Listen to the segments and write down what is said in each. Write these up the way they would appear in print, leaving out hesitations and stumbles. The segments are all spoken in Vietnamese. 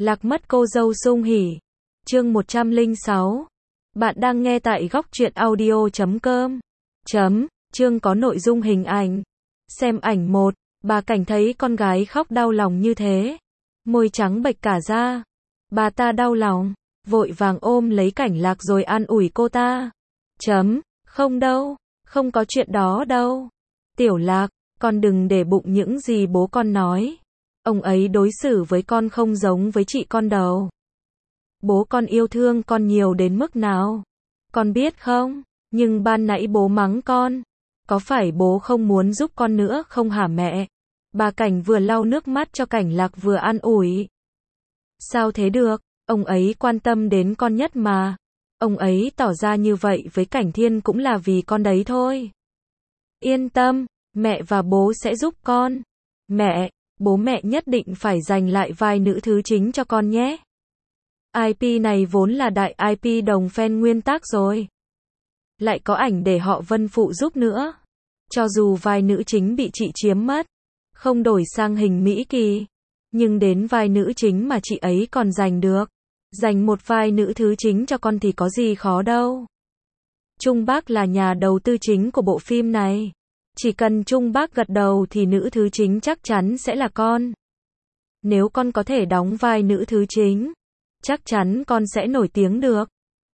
Lạc mất cô dâu sung hỉ. Chương 106. Bạn đang nghe tại góc truyện audio.com. Chương có nội dung hình ảnh. Xem ảnh 1, bà Cảnh thấy con gái khóc đau lòng như thế. Môi trắng bệch cả ra. Bà ta đau lòng, vội vàng ôm lấy Cảnh Lạc rồi an ủi cô ta. Không đâu, không có chuyện đó đâu. Tiểu Lạc, con đừng để bụng những gì bố con nói. Ông ấy đối xử với con không giống với chị con đâu. Bố con yêu thương con nhiều đến mức nào? Con biết không? Nhưng ban nãy bố mắng con. Có phải bố không muốn giúp con nữa không hả mẹ? Bà Cảnh vừa lau nước mắt cho Cảnh Lạc vừa an ủi. Sao thế được? Ông ấy quan tâm đến con nhất mà. Ông ấy tỏ ra như vậy với Cảnh Thiên cũng là vì con đấy thôi. Yên tâm, mẹ và bố sẽ giúp con. Mẹ, bố mẹ nhất định phải giành lại vai nữ thứ chính cho con nhé. IP này vốn là đại IP đồng fan nguyên tác rồi. Lại có ảnh để họ Vân phụ giúp nữa. Cho dù vai nữ chính bị chị chiếm mất, không đổi sang hình Mỹ Kỳ, nhưng đến vai nữ chính mà chị ấy còn giành được. Giành một vai nữ thứ chính cho con thì có gì khó đâu. Trung Bác là nhà đầu tư chính của bộ phim này. Chỉ cần Trung Bác gật đầu thì nữ thứ chính chắc chắn sẽ là con. Nếu con có thể đóng vai nữ thứ chính, chắc chắn con sẽ nổi tiếng được.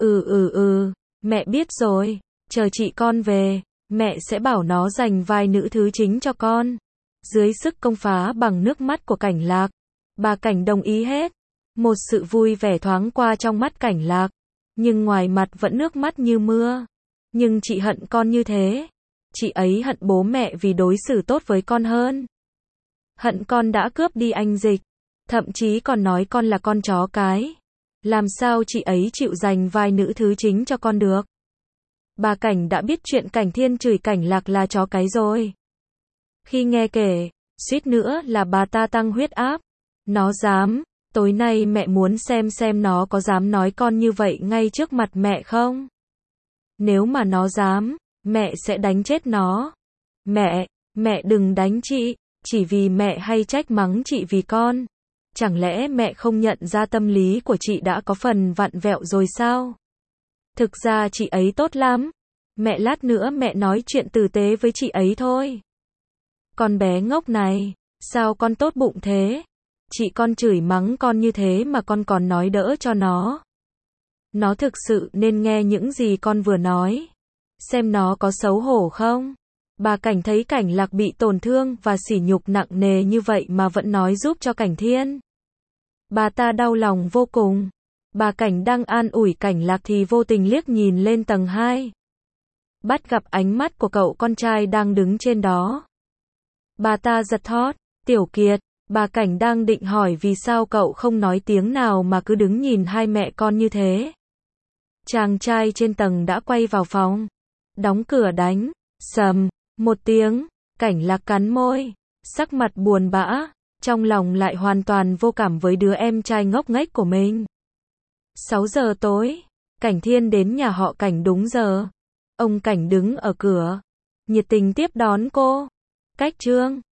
Mẹ biết rồi, chờ chị con về, mẹ sẽ bảo nó giành vai nữ thứ chính cho con. Dưới sức công phá bằng nước mắt của Cảnh Lạc, bà Cảnh đồng ý hết. Một sự vui vẻ thoáng qua trong mắt Cảnh Lạc, nhưng ngoài mặt vẫn nước mắt như mưa. Nhưng chị hận con như thế. Chị ấy hận bố mẹ vì đối xử tốt với con hơn. Hận con đã cướp đi anh Dịch. Thậm chí còn nói con là con chó cái. Làm sao chị ấy chịu giành vai nữ thứ chính cho con được? Bà Cảnh đã biết chuyện Cảnh Thiên chửi Cảnh Lạc là chó cái rồi. Khi nghe kể, suýt nữa là bà ta tăng huyết áp. Nó dám, tối nay mẹ muốn xem nó có dám nói con như vậy ngay trước mặt mẹ không? Nếu mà nó dám, mẹ sẽ đánh chết nó. Mẹ đừng đánh chị, chỉ vì mẹ hay trách mắng chị vì con. Chẳng lẽ mẹ không nhận ra tâm lý của chị đã có phần vặn vẹo rồi sao? Thực ra chị ấy tốt lắm. Mẹ lát nữa mẹ nói chuyện tử tế với chị ấy thôi. Con bé ngốc này, sao con tốt bụng thế? Chị con chửi mắng con như thế mà con còn nói đỡ cho nó. Nó thực sự nên nghe những gì con vừa nói. Xem nó có xấu hổ không? Bà Cảnh thấy Cảnh Lạc bị tổn thương và sỉ nhục nặng nề như vậy mà vẫn nói giúp cho Cảnh Thiên. Bà ta đau lòng vô cùng. Bà Cảnh đang an ủi Cảnh Lạc thì vô tình liếc nhìn lên tầng 2. Bắt gặp ánh mắt của cậu con trai đang đứng trên đó. Bà ta giật thót. Tiểu Kiệt, bà Cảnh đang định hỏi vì sao cậu không nói tiếng nào mà cứ đứng nhìn hai mẹ con như thế. Chàng trai trên tầng đã quay vào phòng. Đóng cửa đánh. Sầm. Một tiếng. Cảnh Lạc cắn môi. Sắc mặt buồn bã. Trong lòng lại hoàn toàn vô cảm với đứa em trai ngốc nghếch của mình. 6 giờ tối. Cảnh Thiên đến nhà họ Cảnh đúng giờ. Ông Cảnh đứng ở cửa. Nhiệt tình tiếp đón cô. Cách Trương.